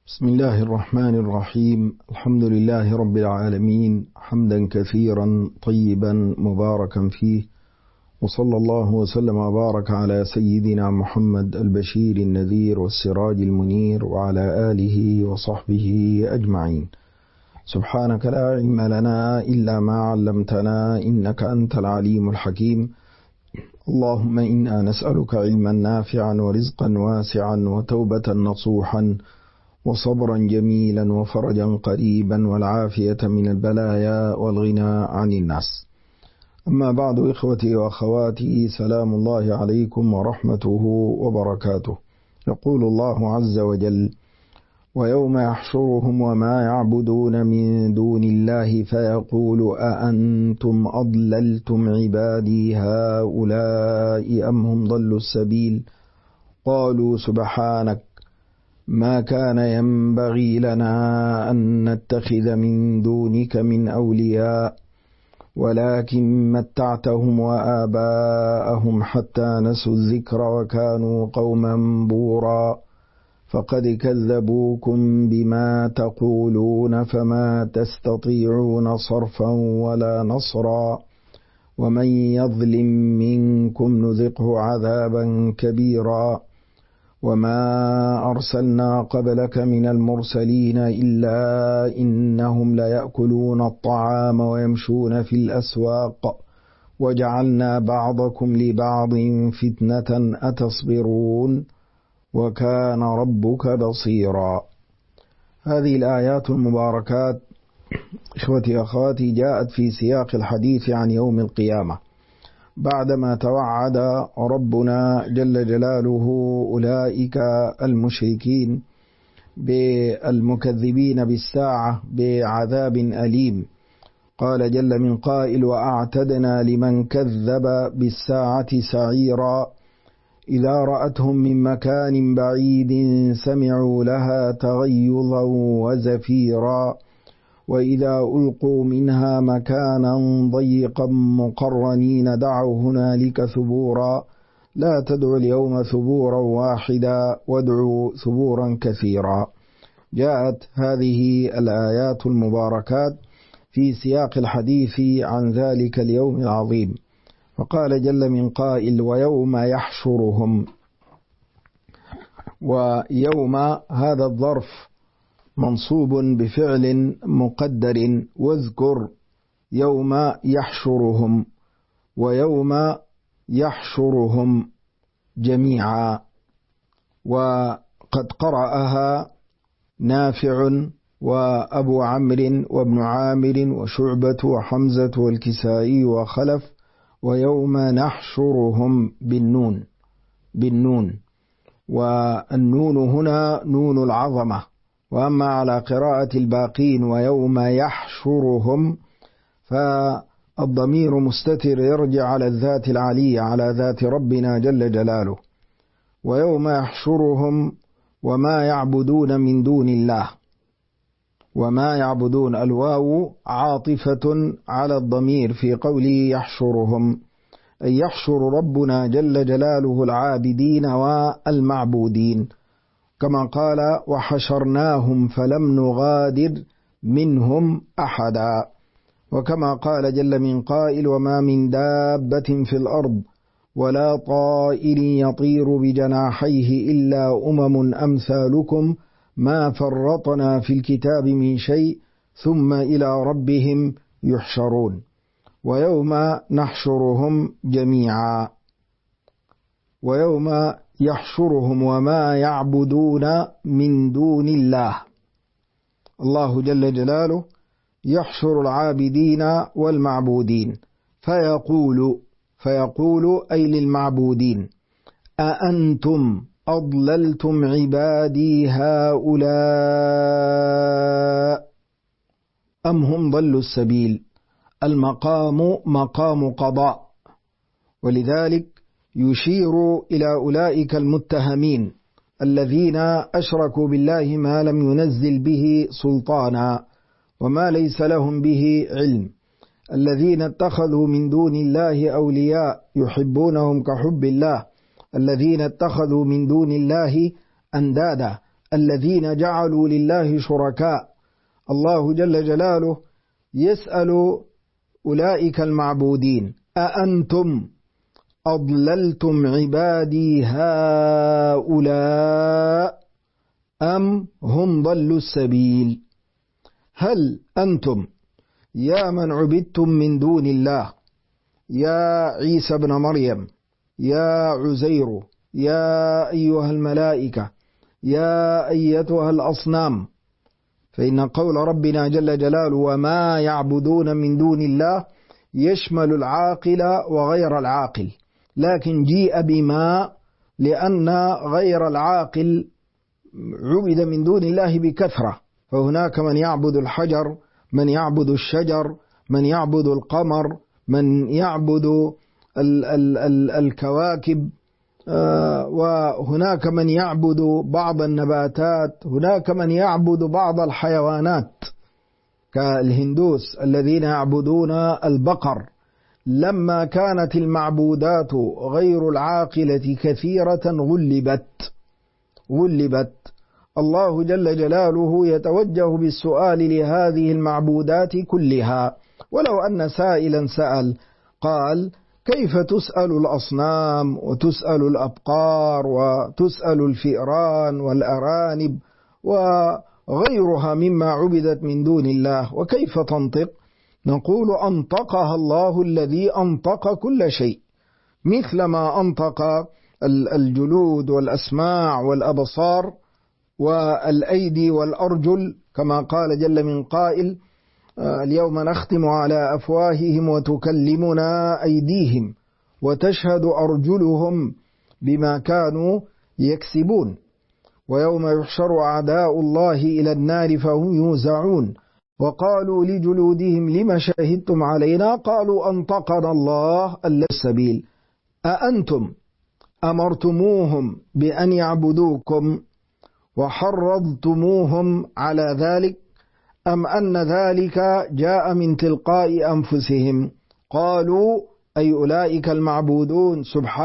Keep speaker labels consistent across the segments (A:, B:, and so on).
A: بسم الله الرحمن الرحيم. الحمد لله رب العالمين، حمدا كثيرا طيبا مباركا فيه، وصلى الله وسلم وبارك على سيدنا محمد البشير النذير والسراج المنير وعلى آله وصحبه أجمعين. سبحانك لا علم لنا إلا ما علمتنا إنك أنت العليم الحكيم. اللهم إنا نسألك علما نافعا ورزقا واسعا وتوبة نصوحا وصبرا جميلا وفرجا قريبا والعافية من البلايا والغنى عن الناس. أما بعد، إخوتي وأخواتي، سلام الله عليكم ورحمته وبركاته. يقول الله عز وجل: ويوم يحشرهم وما يعبدون من دون الله فيقول أأنتم أضللتم عبادي هؤلاء أم هم ضلوا السبيل قالوا سبحانك ما كان ينبغي لنا أن نتخذ من دونك من أولياء ولكن متعتهم وآباءهم حتى نسوا الذكر وكانوا قوما بورا فقد كذبوكم بما تقولون فما تستطيعون صرفا ولا نصرا ومن يظلم منكم نذقه عذابا كبيرا وما أرسلنا قبلك من المرسلين إلا إنهم ليأكلون الطعام ويمشون في الأسواق وجعلنا بعضكم لبعض فتنة أتصبرون وكان ربك بصيرا. هذه الآيات المباركات إخوتي أخواتي جاءت في سياق الحديث عن يوم القيامة، بعدما توعد ربنا جل جلاله أولئك المشركين بالمكذبين بالساعة بعذاب أليم. قال جل من قائل: وأعتدنا لمن كذب بالساعة سعيرا إذا رأتهم من مكان بعيد سمعوا لها تغيظا وزفيرا وإذا ألقوا منها مكانا ضيقا مقرنين دعوا هنالك ثبورا لا تدعوا اليوم ثبورا واحدا وادعوا ثبورا كثيرا. جاءت هذه الآيات المباركات في سياق الحديث عن ذلك اليوم العظيم. فقال جل من قائل: ويوم يحشرهم. ويوم هذا الظرف منصوب بفعل مقدر، واذكر يوم يحشرهم، ويوم يحشرهم جميعا. وقد قرأها نافع وأبو عمرو وابن عامر وشعبة وحمزة والكسائي وخلف: ويوم نحشرهم بالنون، والنون هنا نون العظمة. وأما على قراءة الباقين ويوم يحشرهم فالضمير مستتر يرجع على الذات العلية، على ذات ربنا جل جلاله. ويوم يحشرهم وما يعبدون من دون الله، وما يعبدون الواو عاطفة على الضمير في قوله يحشرهم، أي يحشر ربنا جل جلاله العابدين والمعبودين، كما قال: وحشرناهم فلم نغادر منهم أحدا. وكما قال جل من قائل: وما من دابة في الأرض ولا طائر يطير بجناحيه إلا أمم أمثالكم ما فرطنا في الكتاب من شيء ثم إلى ربهم يحشرون. ويوم نحشرهم جميعا، ويوم يحشرهم وما يعبدون من دون الله. الله جل جلاله يحشر العابدين والمعبودين فيقول أي للمعبودين: أأنتم أضللتم عبادي هؤلاء أم هم ضلوا السبيل. المقام مقام قضاء، ولذلك يشير إلى أولئك المتهمين الذين أشركوا بالله ما لم ينزل به سلطانا وما ليس لهم به علم، الذين اتخذوا من دون الله أولياء يحبونهم كحب الله، الذين اتخذوا من دون الله أندادا الذين جعلوا لله شركاء. الله جل جلاله يسأل أولئك المعبودين: أأنتم أضللتم عبادي هؤلاء أم هم ضلوا السبيل؟ هل أنتم يا من عبدتم من دون الله، يا عيسى بن مريم، يا عزير، يا أيها الملائكة، يا أيتها الأصنام، فإن قول ربنا جل جلاله وما يعبدون من دون الله يشمل العاقل وغير العاقل، لكن جيء بما لأن غير العاقل عبد من دون الله بكثرة، فهناك من يعبد الحجر، من يعبد الشجر، من يعبد القمر، من يعبد الكواكب، وهناك من يعبد بعض النباتات، هناك من يعبد بعض الحيوانات كالهندوس الذين يعبدون البقر. لما كانت المعبودات غير العاقلة كثيرة غلبت. الله جل جلاله يتوجه بالسؤال لهذه المعبودات كلها. ولو أن سائلا سأل قال: كيف تسأل الأصنام وتسأل الأبقار وتسأل الفئران والأرانب وغيرها مما عبدت من دون الله، وكيف تنطق؟ نقول: أنطقها الله الذي أنطق كل شيء، مثلما أنطق الجلود والأسماع والأبصار والأيدي والأرجل، كما قال جل من قائل: اليوم نختم على أفواههم وتكلمنا أيديهم وتشهد أرجلهم بما كانوا يكسبون، ويوم يحشر أعداء الله إلى النار فهم يوزعون، وقالوا لجلودهم لم شهدتم علينا؟ قالوا أنطقنا الله السبيل. أأنتم أمرتموهم بأن يعبدوكم وحرضتموهم على ذلك، أم أن ذلك جاء من تلقاء أنفسهم؟ قالوا أي أولئك المعبودون: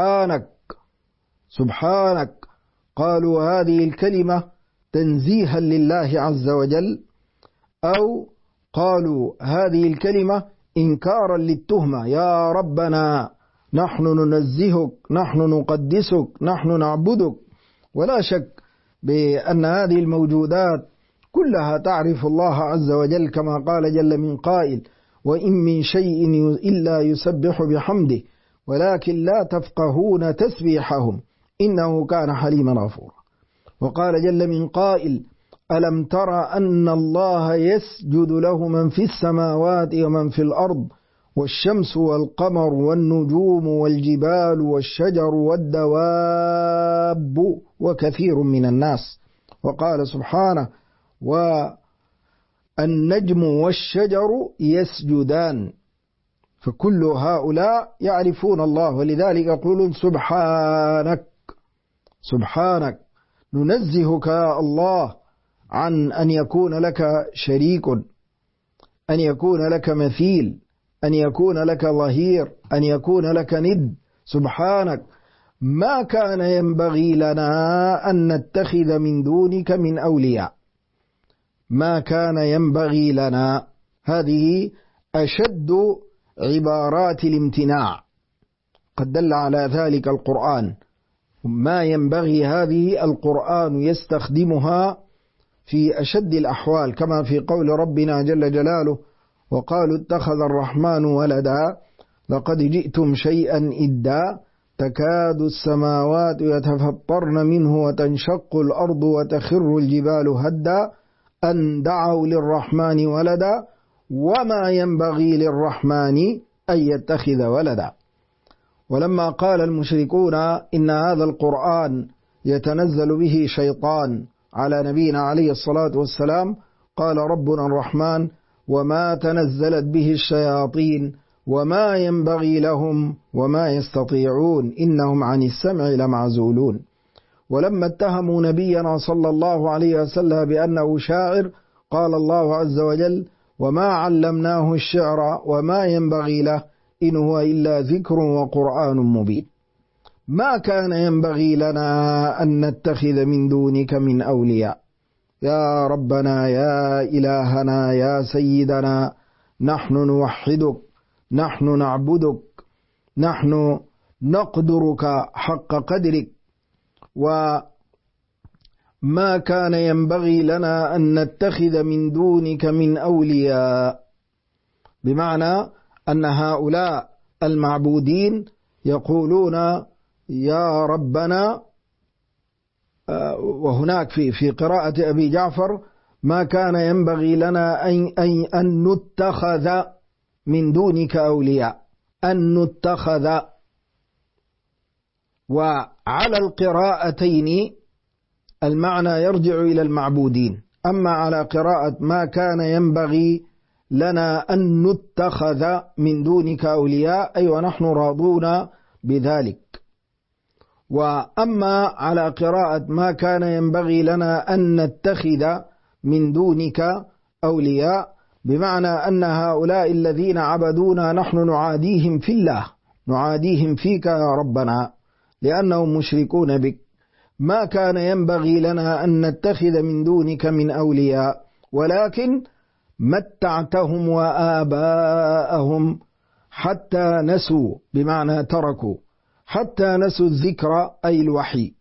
A: سبحانك. قالوا هذه الكلمة تنزيها لله عز وجل، أو قالوا هذه الكلمة إنكارا للتهمة: يا ربنا نحن ننزهك، نحن نقدسك، نحن نعبدك. ولا شك بأن هذه الموجودات كلها تعرف الله عز وجل، كما قال جل من قائل: وإن من شيء إلا يسبح بحمده ولكن لا تفقهون تسبيحهم إنه كان حليما غفورا. وقال جل من قائل: ألم تر أن الله يسجد له من في السماوات ومن في الأرض والشمس والقمر والنجوم والجبال والشجر والدواب وكثير من الناس. وقال سبحانه: والنجم والشجر يسجدان. فكل هؤلاء يعرفون الله، ولذلك يقولون سبحانك، ننزهك يا الله عن أن يكون لك شريك، أن يكون لك مثيل، أن يكون لك ظهير، أن يكون لك ند. سبحانك، ما كان ينبغي لنا أن نتخذ من دونك من أولياء، ما كان ينبغي لنا. هذه أشد عبارات الامتناع، قد دل على ذلك القرآن. ما ينبغي هذه القرآن يستخدمها في أشد الأحوال، كما في قول ربنا جل جلاله: وقالوا اتخذ الرحمن ولدا لقد جئتم شيئا إدا تكاد السماوات يتفطرن منه وتنشق الأرض وتخر الجبال هدا أن دعوا للرحمن ولدا وما ينبغي للرحمن أن يتخذ ولدا. ولما قال المشركون إن هذا القرآن يتنزل به شيطان على نبينا عليه الصلاة والسلام، قال ربنا الرحمن: وما تنزلت به الشياطين وما ينبغي لهم وما يستطيعون إنهم عن السمع لمعزولون. ولما اتهموا نبينا صلى الله عليه وسلم بأنه شاعر، قال الله عز وجل: وما علمناه الشعر وما ينبغي له إن هو إلا ذكر وقرآن مبين. ما كان ينبغي لنا أن نتخذ من دونك من أولياء. يا ربنا يا إلهنا يا سيدنا، نحن نوحدك، نحن نعبدك، نحن نقدرك حق قدرك، وما كان ينبغي لنا أن نتخذ من دونك من أولياء، بمعنى أن هؤلاء المعبودين يقولون يا ربنا، وهناك في قراءة أبي جعفر ما كان ينبغي لنا أن نتخذ من دونك أولياء، أن نتخذ. وعلى القراءتين المعنى يرجع إلى المعبودين. أما على قراءة ما كان ينبغي لنا أن نتخذ من دونك أولياء، أي ونحن راضون بذلك. وأما على قراءة ما كان ينبغي لنا أن نتخذ من دونك أولياء، بمعنى أن هؤلاء الذين عبدونا نحن نعاديهم في الله، نعاديهم فيك يا ربنا لأنهم مشركون بك. ما كان ينبغي لنا أن نتخذ من دونك من أولياء، ولكن متعتهم وآباءهم حتى نسوا، بمعنى تركوا، حتى نسوا الذكر أي الوحي،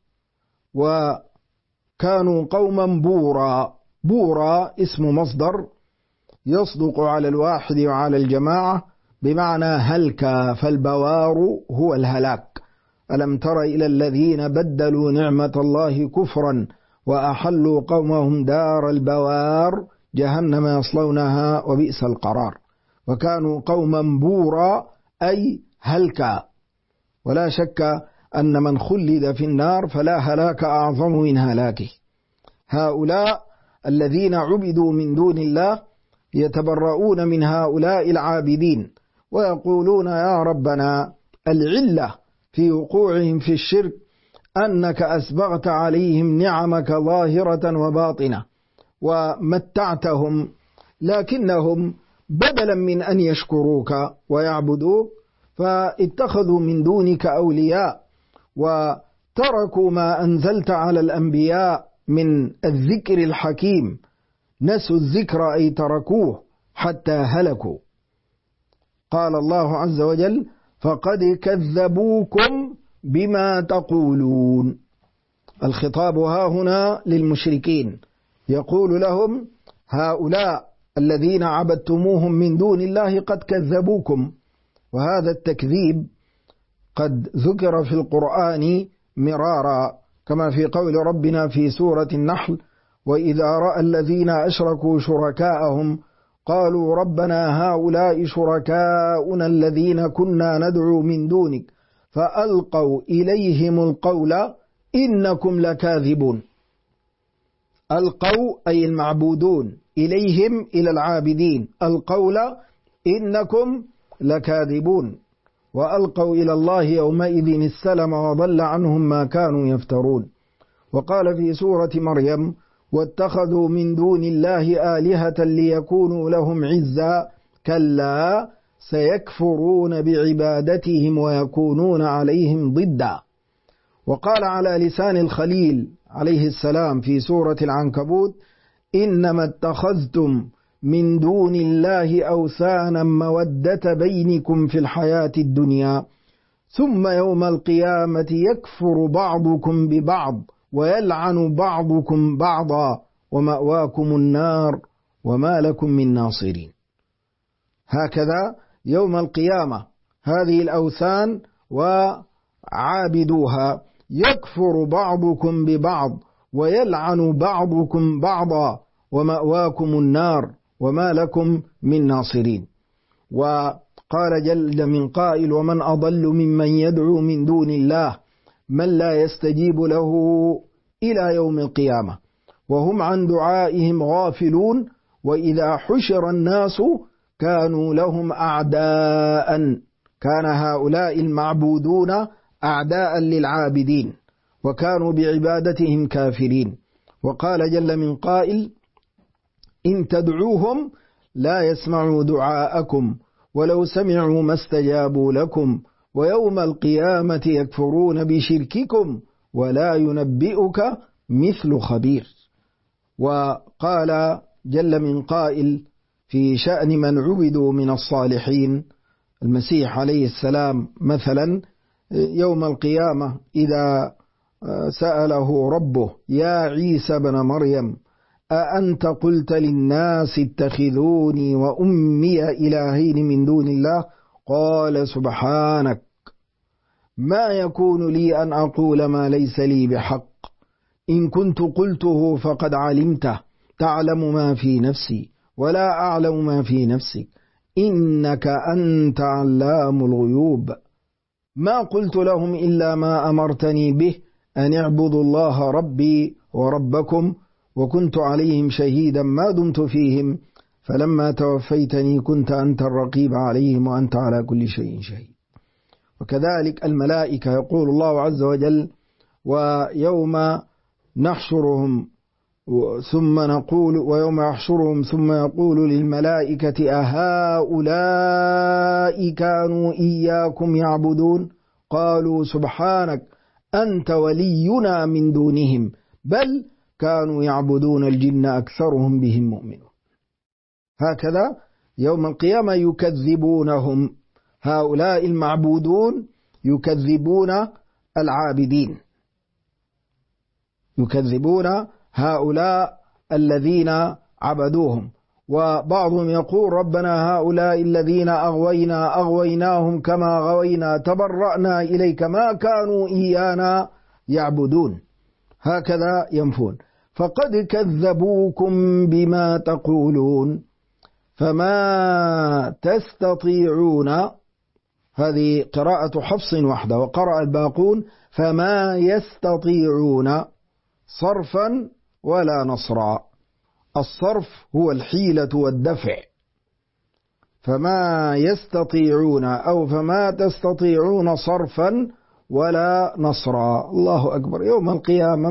A: وكانوا قوما بورا. بورا اسم مصدر يصدق على الواحد وعلى الجماعة، بمعنى هلك، فالبوار هو الهلاك. ألم تر إلى الذين بدلوا نعمة الله كفرا وأحلوا قومهم دار البوار جهنم يصلونها وبئس القرار. وكانوا قوما بورا أي هلكا. ولا شك أن من خلد في النار فلا هلاك أعظم من هلاكه. هؤلاء الذين عبدوا من دون الله يتبرؤون من هؤلاء العابدين ويقولون يا ربنا العلة في وقوعهم في الشرك أنك أسبغت عليهم نعمك ظاهرة وباطنة ومتعتهم، لكنهم بدلا من أن يشكروك ويعبدوك فاتخذوا من دونك أولياء وتركوا ما أنزلت على الأنبياء من الذكر الحكيم. نسوا الذكر أي تركوه حتى هلكوا. قال الله عز وجل فقد كذبوكم بما تقولون. الخطاب ها هنا للمشركين، يقول لهم هؤلاء الذين عبدتموهم من دون الله قد كذبوكم. وهذا التكذيب قد ذكر في القرآن مرارا، كما في قول ربنا في سورة النحل وإذا رأى الذين أشركوا شركاءهم قالوا ربنا هؤلاء شركاؤنا الذين كنا ندعو من دونك فألقوا إليهم القول إنكم لكاذبون. ألقوا أي المعبودون، إليهم إلى العابدين، القول إنكم لكاذبون. وألقوا إلى الله يومئذ السلم وضل عنهم ما كانوا يفترون. وقال في سورة مريم واتخذوا من دون الله آلهة ليكونوا لهم عزا كلا سيكفرون بعبادتهم ويكونون عليهم ضدا. وقال على لسان الخليل عليه السلام في سورة العنكبوت إنما اتخذتم من دون الله أوثانا مودة بينكم في الحياة الدنيا ثم يوم القيامة يكفر بعضكم ببعض ويلعن بعضكم بعضا ومأواكم النار وما لكم من ناصرين. هكذا يوم القيامة هذه الأوثان وعابدوها يكفر بعضكم ببعض ويلعن بعضكم بعضا ومأواكم النار وما لكم من ناصرين. وقال جل من قائل ومن أضل ممن يدعو من دون الله من لا يستجيب له إلى يوم القيامة وهم عن دعائهم غافلون وإذا حشر الناس كانوا لهم أعداء. كان هؤلاء المعبودون أعداء للعابدين وكانوا بعبادتهم كافرين. وقال جل من قائل إن تدعوهم لا يسمعوا دعاءكم ولو سمعوا ما استجابوا لكم ويوم القيامة يكفرون بشرككم ولا ينبئك مثل خبير. وقال جل من قائل في شأن من عبدوا من الصالحين، المسيح عليه السلام مثلا يوم القيامة إذا سأله ربه يا عيسى بن مريم أأنت قلت للناس اتخذوني وأمي إلهين من دون الله، قال سبحانك ما يكون لي أن أقول ما ليس لي بحق، إن كنت قلته فقد علمته، تعلم ما في نفسي ولا أعلم ما في نفسك، إنك أنت علام الغيوب. ما قلت لهم إلا ما أمرتني به أن اعبدوا الله ربي وربكم، وكنت عليهم شهيدا ما دمت فيهم، فلما توفيتني كنت أنت الرقيب عليهم وأنت على كل شيء شهيد. وكذلك الملائكة يقول الله عز وجل ويوم نحشرهم ثم نقول ويوم يحشرهم ثم يقول للملائكة أهؤلاء كانوا إياكم يعبدون، قالوا سبحانك أنت ولينا من دونهم بل كانوا يعبدون الجن أكثرهم بهم مؤمنون. هكذا يوم القيامة يكذبونهم، هؤلاء المعبودون يكذبون العابدين، يكذبون هؤلاء الذين عبدوهم. وبعضهم يقول ربنا هؤلاء الذين أغويناهم كما غوينا تبرأنا إليك ما كانوا إيانا يعبدون، هكذا ينفون. فقد كذبوكم بما تقولون فما تستطيعون، هذه قراءة حفص وحده، وقرأ الباقون فما يستطيعون صرفا ولا نصرا. الصرف هو الحيلة والدفع، فما يستطيعون أو فما تستطيعون صرفا ولا نصرا. الله أكبر. يوم القيامة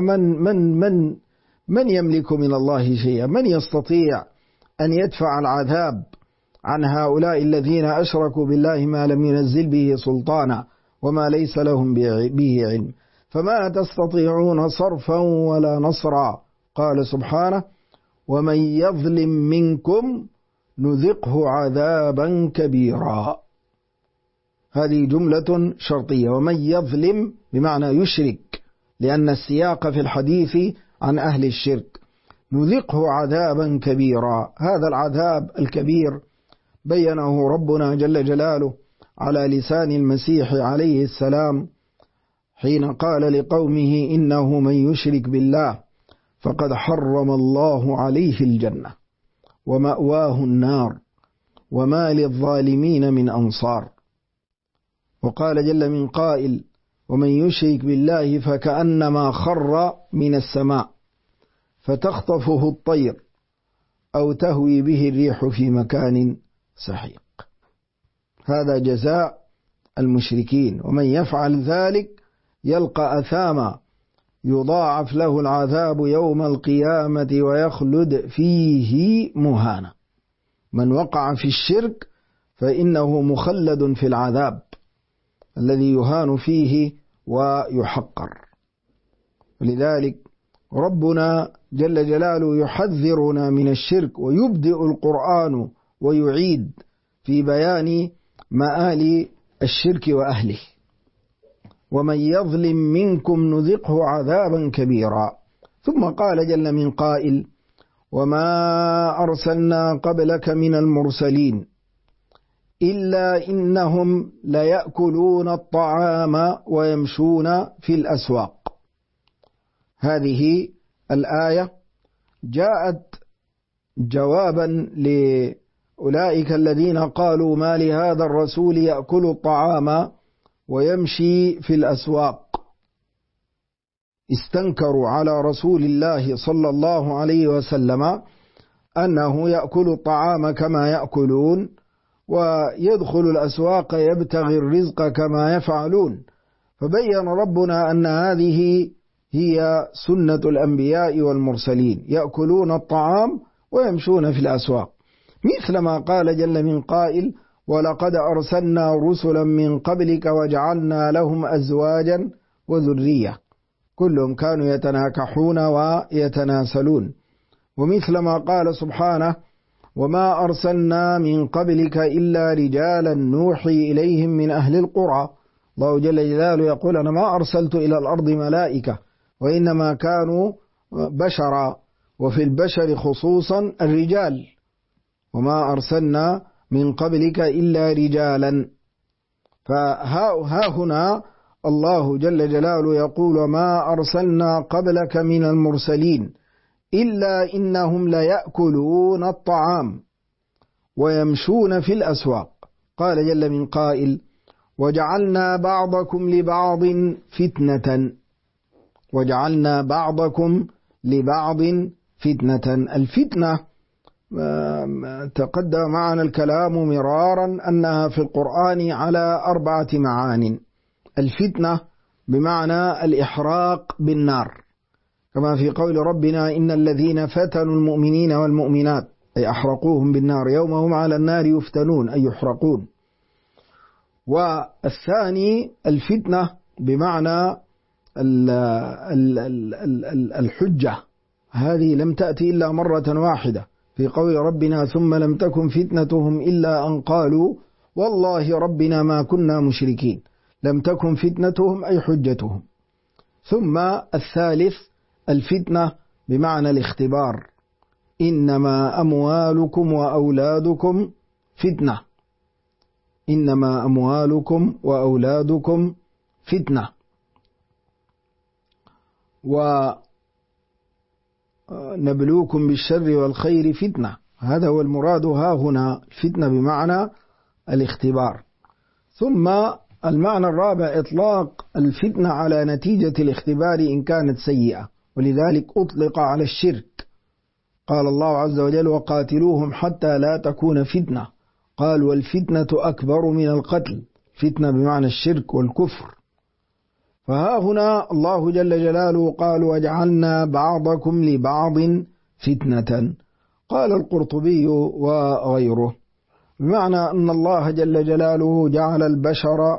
A: من يملك من الله شيئا؟ من يستطيع أن يدفع العذاب عن هؤلاء الذين أشركوا بالله ما لم ينزل به سلطانا وما ليس لهم به علم؟ فما تستطيعون صرفا ولا نصرا. قال سبحانه ومن يظلم منكم نذقه عذابا كبيرا. هذه جملة شرطية، ومن يظلم بمعنى يشرك، لأن السياق في الحديث عن أهل الشرك. نذقه عذابا كبيرا، هذا العذاب الكبير بينه ربنا جل جلاله على لسان المسيح عليه السلام حين قال لقومه إنه من يشرك بالله فقد حرم الله عليه الجنة ومأواه النار وما للظالمين من أنصار. وقال جل من قائل ومن يشرك بالله فكأنما خر من السماء فتخطفه الطير أو تهوي به الريح في مكان سحيق. هذا جزاء المشركين، ومن يفعل ذلك يلقى أثاما يضاعف له العذاب يوم القيامة ويخلد فيه مهانا. من وقع في الشرك فإنه مخلد في العذاب الذي يهان فيه ويحقر. ولذلك ربنا جل جلاله يحذرنا من الشرك، ويبدئ القرآن ويعيد في بيان مآل الشرك وأهله. ومن يظلم منكم نذقه عذابا كبيرا. ثم قال جل من قائل وما أرسلنا قبلك من المرسلين إلا إنهم ليأكلون الطعام ويمشون في الأسواق. هذه الآية جاءت جوابا لأولئك الذين قالوا ما لهذا الرسول يأكل الطعام ويمشي في الأسواق. استنكروا على رسول الله صلى الله عليه وسلم أنه يأكل الطعام كما يأكلون ويدخل الأسواق يبتغي الرزق كما يفعلون. فبين ربنا أن هذه هي سنة الأنبياء والمرسلين، يأكلون الطعام ويمشون في الأسواق، مثل ما قال جل من قائل ولقد أرسلنا رسلا من قبلك وجعلنا لهم أزواجا وذرية، كلهم كانوا يتناكحون ويتناسلون. ومثل ما قال سبحانه: وما أرسلنا من قبلك إلا رجالا نوحي إليهم من أهل القرى. الله جل جلاله يقول: أنا ما أرسلت إلى الأرض ملائكة، وإنما كانوا بشرا، وفي البشر خصوصا الرجال، وما أرسلنا من قبلك إلا رجالا. فها هنا الله جل جلاله يقول: ما أرسلنا قبلك من المرسلين إلا إنهم ليأكلون الطعام ويمشون في الأسواق. قال جل من قائل: وجعلنا بعضكم لبعض فتنة. وجعلنا بعضكم لبعض فتنة. الفتنة تقدم معنا الكلام مرارا أنها في القرآن على 4 معان. الفتنة بمعنى الإحراق بالنار، كما في قول ربنا: إن الذين فتنوا المؤمنين والمؤمنات أي أحرقوهم بالنار يوم هم على النار يفتنون أي يحرقون. والثاني الفتنة بمعنى الحجة، هذه لم تأتي إلا مرة واحدة في قول ربنا: ثم لم تكن فتنتهم إلا أن قالوا والله ربنا ما كنا مشركين. لم تكن فتنتهم أي حجتهم. ثم الثالث الفتنة بمعنى الاختبار: إنما أموالكم وأولادكم فتنة. إنما أموالكم وأولادكم فتنة. ونبلوكم بالشر والخير فتنة. هذا هو المراد ها هنا، الفتنة بمعنى الاختبار. ثم المعنى الرابع إطلاق الفتنة على نتيجة الاختبار إن كانت سيئة، ولذلك أطلق على الشرك. قال الله عز وجل: وقاتلوهم حتى لا تكون فتنة. قال: والفتنة أكبر من القتل. فتنة بمعنى الشرك والكفر. فها هنا الله جل جلاله قال: وجعلنا بعضكم لبعض فتنة. قال القرطبي وغيره بمعنى أن الله جل جلاله جعل البشر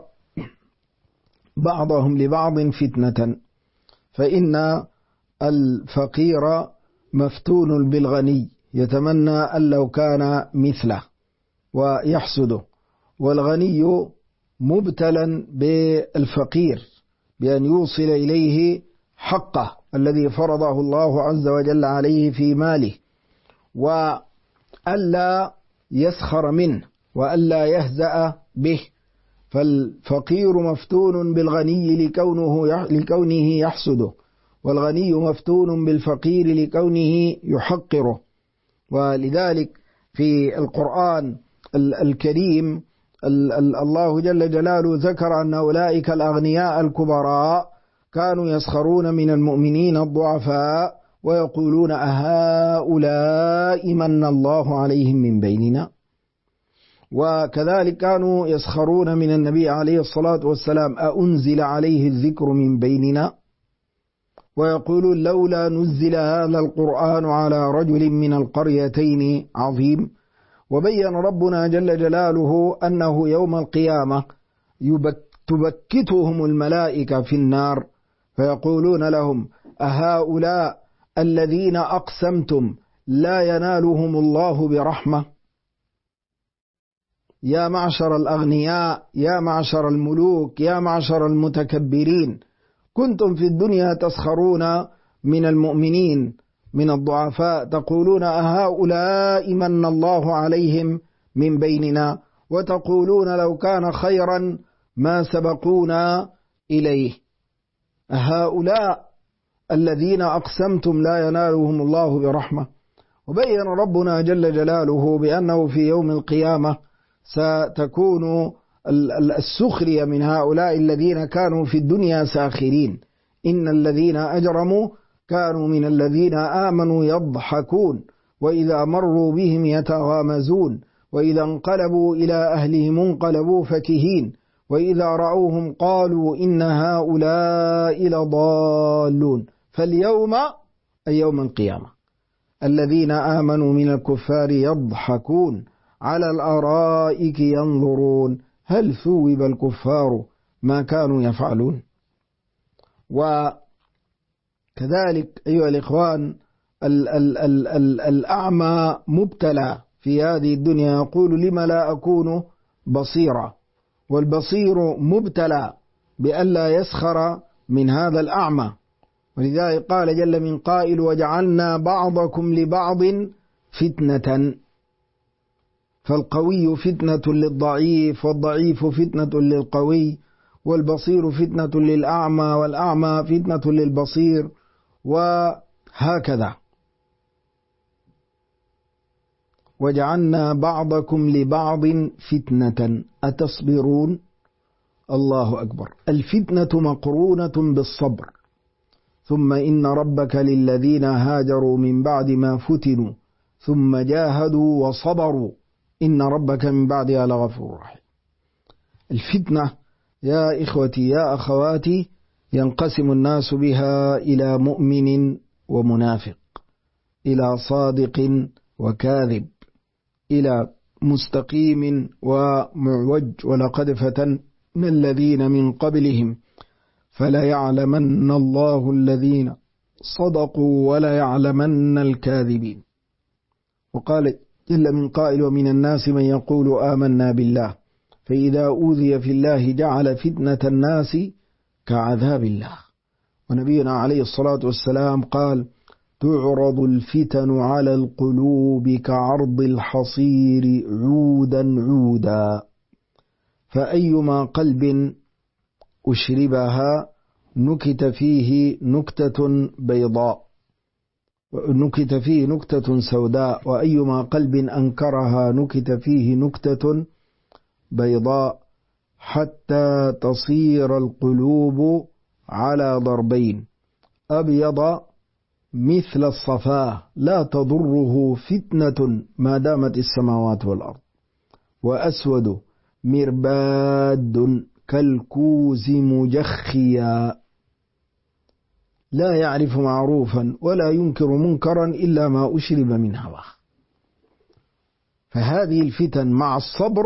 A: بعضهم لبعض فتنة، فإن الفقير مفتون بالغني يتمنى أن لو كان مثله ويحسده، والغني مبتلا بالفقير بأن يوصل إليه حقه الذي فرضه الله عز وجل عليه في ماله، وألا يسخر منه وألا يهزأ به. فالفقير مفتون بالغني لكونه يحسده، والغني مفتون بالفقير لكونه يحقره. ولذلك في القرآن الكريم الله جل جلاله ذكر أن أولئك الأغنياء الكبراء كانوا يسخرون من المؤمنين الضعفاء ويقولون: أهؤلاء من الله عليهم من بيننا. وكذلك كانوا يسخرون من النبي عليه الصلاة والسلام: أأنزل عليه الذكر من بيننا؟ ويقولون: لولا نزل هذا القرآن على رجل من القريتين عظيم. وبين ربنا جل جلاله أنه يوم القيامة تبكتهم الملائكة في النار فيقولون لهم: أهؤلاء الذين أقسمتم لا ينالهم الله برحمة؟ يا معشر الأغنياء، يا معشر الملوك، يا معشر المتكبرين، كنتم في الدنيا تسخرون من المؤمنين من الضعفاء، تقولون: أهؤلاء من الله عليهم من بيننا، وتقولون لو كان خيرا ما سبقونا إليه. هؤلاء الذين أقسمتم لا ينالهم الله برحمة. وبين ربنا جل جلاله بأنه في يوم القيامة ستكون السخرية من هؤلاء الذين كانوا في الدنيا ساخرين. إن الذين أجرموا كانوا من الذين آمنوا يضحكون، وإذا مروا بهم يتغامزون، وإذا انقلبوا إلى أهلهم انقلبوا فكهين، وإذا رأوهم قالوا إن هؤلاء لضالون. فاليوم أي يوم القيامة الذين آمنوا من الكفار يضحكون على الأرائك ينظرون هل ثوب الكفار ما كانوا يفعلون. وكذلك أيها الإخوان الأعمى مبتلى في هذه الدنيا، يقول لما لا أكون بصيرا، والبصير مبتلى بألا يسخر من هذا الأعمى. ولذلك قال جل من قائل وجعلنا بعضكم لبعض فتنة، فالقوي فتنة للضعيف، والضعيف فتنة للقوي، والبصير فتنة للأعمى، والأعمى فتنة للبصير، وهكذا. وجعلنا بعضكم لبعض فتنة أتصبرون. الله أكبر. الفتنة مقرونة بالصبر. ثم إن ربك للذين هاجروا من بعد ما فتنوا ثم جاهدوا وصبروا إن ربك من بعدها لغفور رحيم. الفتنة يا إخوتي يا أخواتي ينقسم الناس بها إلى مؤمن ومنافق، إلى صادق وكاذب، إلى مستقيم ومعوج. ولقد فتنا الذين من قبلهم فلا يعلمن الله الذين صدقوا ولا يعلمن الكاذبين. وقال جل من قائل ومن الناس من يقول آمنا بالله فإذا أوذي في الله جعل فتنة الناس كعذاب الله. ونبينا عليه الصلاة والسلام قال تعرض الفتن على القلوب كعرض الحصير عودا عودا، فأيما قلب أشربها نكت فيه نكتة بيضاء، نكت فيه نكتة سوداء، وأيما قلب أنكرها نكت فيه نكتة بيضاء، حتى تصير القلوب على ضربين: أبيض مثل الصفاء لا تضره فتنة ما دامت السماوات والأرض، وأسود مرباد كالكوز مجخيا لا يعرف معروفا ولا ينكر منكرا إلا ما أشرب من هواه. فهذه الفتن مع الصبر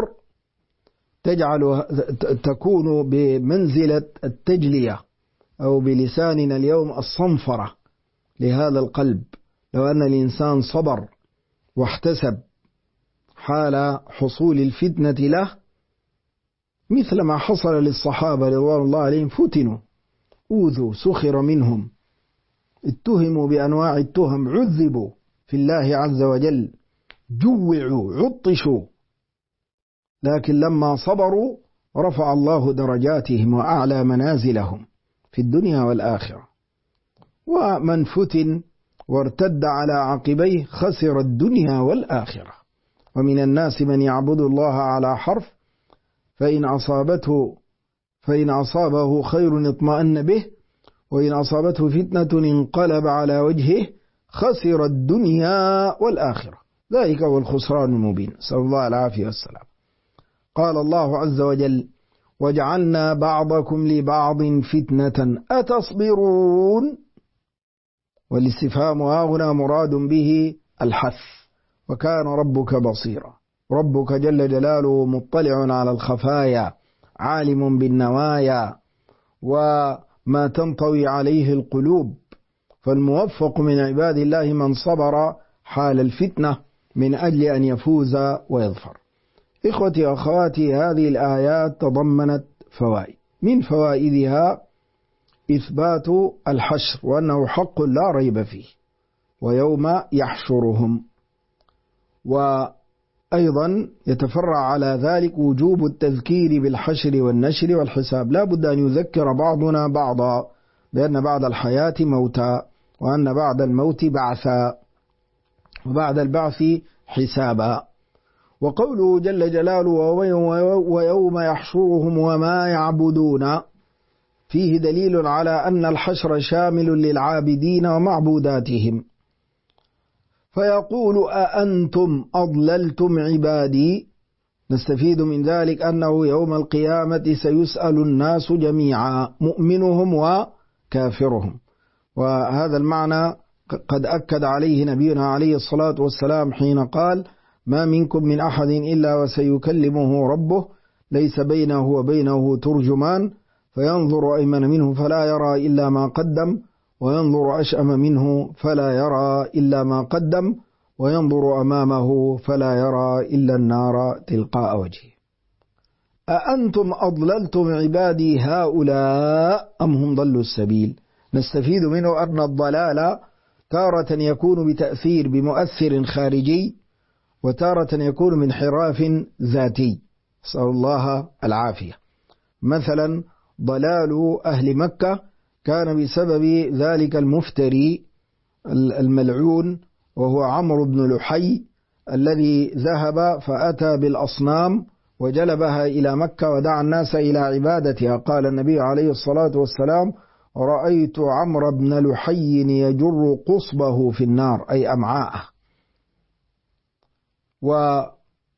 A: تكون بمنزلة التجلية، أو بلساننا اليوم الصنفرة لهذا القلب. لو أن الإنسان صبر واحتسب حال حصول الفتنة له مثل ما حصل للصحابة رضوان الله عليهم، فتنوا، أوذوا، سخر منهم، اتهموا بأنواع التهم، عذبوا في الله عز وجل، جوعوا، عطشوا، لكن لما صبروا رفع الله درجاتهم وأعلى منازلهم في الدنيا والآخرة. ومن فتن وارتد على عقبيه خسر الدنيا والآخرة. ومن الناس من يعبد الله على حرف فإن أصابه خير اطمأن به وإن أصابته فتنة انقلب على وجهه خسر الدنيا والآخرة، ذلك هو الخسران المبين، نسأل الله العافية والسلام. قال الله عز وجل وجعلنا بعضكم لبعض فتنة أتصبرون، والاستفهام هنا مراد به الحث. وكان ربك بصيرا، ربك جل جلاله مطلع على الخفايا، عالم بالنوايا وما تنطوي عليه القلوب. فالموفق من عباد الله من صبر حال الفتنة من أجل أن يفوز ويظفر. إخوتي وأخواتي، هذه الآيات تضمنت فوائد، من فوائدها إثبات الحشر وأنه حق لا ريب فيه، ويوم يحشرهم. وأيضا يتفرع على ذلك وجوب التذكير بالحشر والنشر والحساب. لا بد أن يذكر بعضنا بعضا بأن بعد الحياة موتا، وأن بعد الموت بعثا، وبعد البعث حسابا. وقوله جل جلاله ويوم يحشرهم وما يعبدون فيه دليل على أن الحشر شامل للعابدين ومعبوداتهم. فيقول أأنتم أضللتم عبادي، نستفيد من ذلك أنه يوم القيامة سيسأل الناس جميعا مؤمنهم وكافرهم. وهذا المعنى قد أكد عليه نبينا عليه الصلاة والسلام حين قال ما منكم من أحد إلا وسيكلمه ربه ليس بينه وبينه ترجمان فينظر أيمن منه فلا يرى إلا ما قدم وينظر أشأم منه فلا يرى إلا ما قدم وينظر أمامه فلا يرى إلا النار تلقاء وجهه. أأنتم أضللتم عبادي هؤلاء أم هم ضلوا السبيل؟ نستفيد منه أن الضلال تارة يكون بتأثير بمؤثر خارجي وتارة يكون من انحراف ذاتي، نسأل الله العافية. مثلا ضلال أهل مكة كان بسبب ذلك المفتري الملعون وهو عمرو بن لحي الذي ذهب فأتى بالأصنام وجلبها إلى مكة ودعا الناس إلى عبادتها. قال النبي عليه الصلاة والسلام: رأيت عمرو بن لحي يجر قصبه في النار، أي أمعاءه. وقول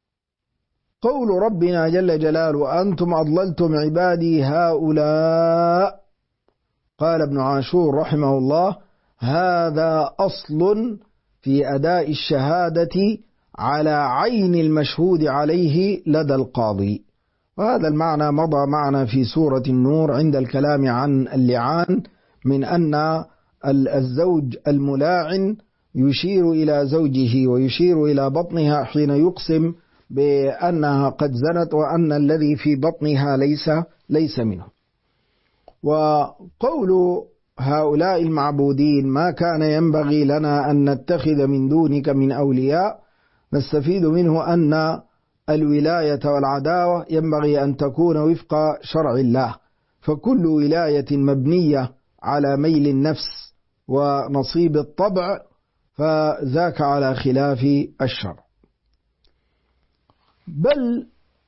A: ربنا جل جلاله: أنتم أضللتم عبادي هؤلاء، قال ابن عاشور رحمه الله: هذا أصل في أداء الشهادة على عين المشهود عليه لدى القاضي. وهذا المعنى مضى معنا في سورة النور عند الكلام عن اللعان، من أن الزوج الملاعن يشير إلى زوجه ويشير إلى بطنها حين يقسم بأنها قد زنت وأن الذي في بطنها ليس منه. وقول هؤلاء المعبودين: ما كان ينبغي لنا أن نتخذ من دونك من أولياء، نستفيد منه أن الولاية والعداوة ينبغي أن تكون وفق شرع الله، فكل ولاية مبنية على ميل النفس ونصيب الطبع فذاك على خلاف الشرع. بل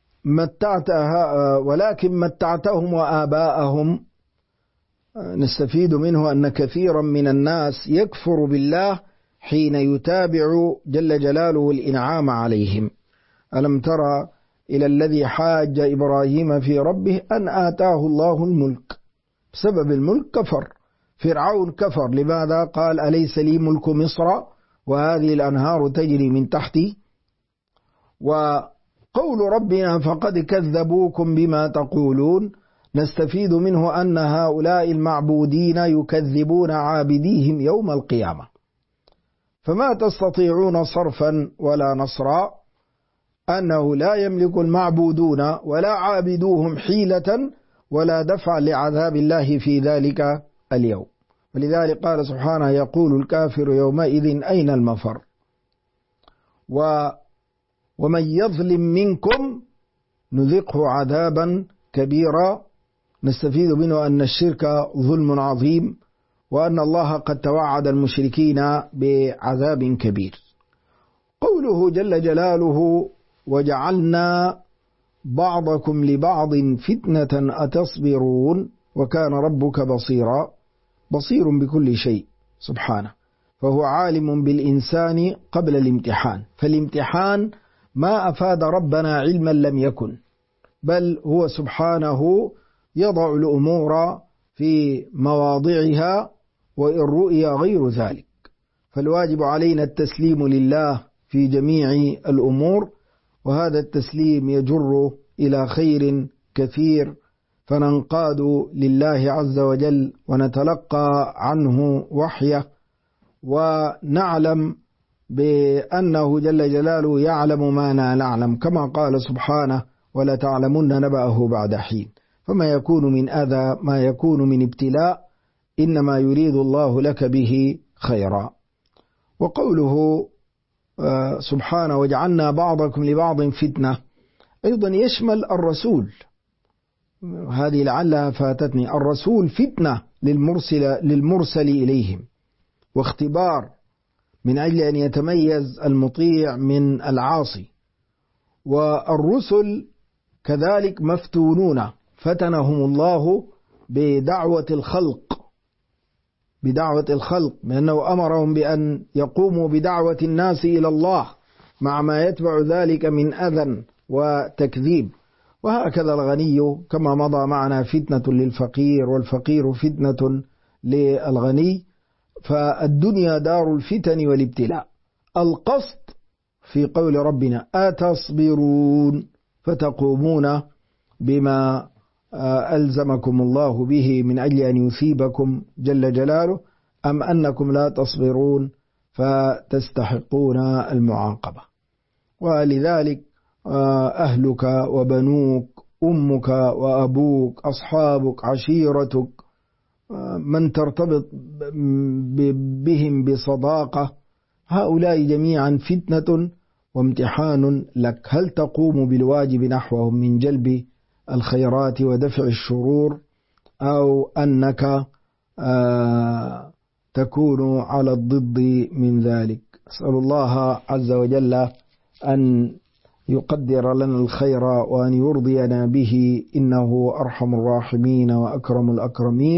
A: ولكن متعتهم وآباءهم. نستفيد منه أن كثيرا من الناس يكفر بالله حين يتابع جل جلاله الإنعام عليهم. ألم ترى إلى الذي حاج إبراهيم في ربه أن آتاه الله الملك، بسبب الملك كفر. فرعون كفر، لماذا؟ قال: أليس لي ملك مصر وهذه الأنهار تجري من تحتي. وقول ربنا: فقد كذبوكم بما تقولون، نستفيد منه أن هؤلاء المعبودين يكذبون عابديهم يوم القيامة، فما تستطيعون صرفا ولا نصرا، أنه لا يملك المعبودون ولا عابدوهم حيلة ولا دفع لعذاب الله في ذلك اليوم. ولذلك قال سبحانه: يقول الكافر يومئذ أين المفر. ومن يظلم منكم نذقه عذابا كبيرا. نستفيد منه أن الشرك ظلم عظيم، وأن الله قد توعد المشركين بعذاب كبير. قوله جل جلاله: وجعلنا بعضكم لبعض فتنة أتصبرون وكان ربك بصيرا. بصير بكل شيء سبحانه، فهو عالم بالإنسان قبل الامتحان، فالامتحان ما أفاد ربنا علما لم يكن، بل هو سبحانه يضع الأمور في مواضعها وإن رؤي غير ذلك. فالواجب علينا التسليم لله في جميع الأمور، وهذا التسليم يجر إلى خير كثير، فننقاد لله عز وجل ونتلقى عنه وحيه، ونعلم بأنه جل جلاله يعلم ما لا نعلم، كما قال سبحانه: ولتعلمن نبأه بعد حين. فما يكون من أذى، ما يكون من ابتلاء، إنما يريد الله لك به خيرا. وقوله سبحانه: وجعلنا بعضكم لبعض فتنة، أيضا يشمل الرسول. هذه لعلها فاتتني. الرسول فتنة للمرسل إليهم، واختبار من أجل أن يتميز المطيع من العاصي. والرسل كذلك مفتونون، فتنهم الله بدعوة الخلق، بأنه أمرهم بأن يقوموا بدعوة الناس إلى الله، مع ما يتبع ذلك من أذى وتكذيب. وهكذا الغني كما مضى معنا فتنة للفقير، والفقير فتنة للغني. فالدنيا دار الفتن والابتلاء. القصد في قول ربنا أتصبرون، فتقومون بما ألزمكم الله به من أجل أن يثيبكم جل جلاله، أم أنكم لا تصبرون فتستحقون المعاقبة. ولذلك أهلك وبنوك، أمك وأبوك، أصحابك، عشيرتك، من ترتبط بهم بصداقة، هؤلاء جميعا فتنة وامتحان لك. هل تقوم بالواجب نحوهم من جلب الخيرات ودفع الشرور، أو أنك تكون على الضد من ذلك؟ أسأل الله عز وجل أن يقدر لنا الخير وأن يرضينا به، إنه أرحم الراحمين وأكرم الأكرمين.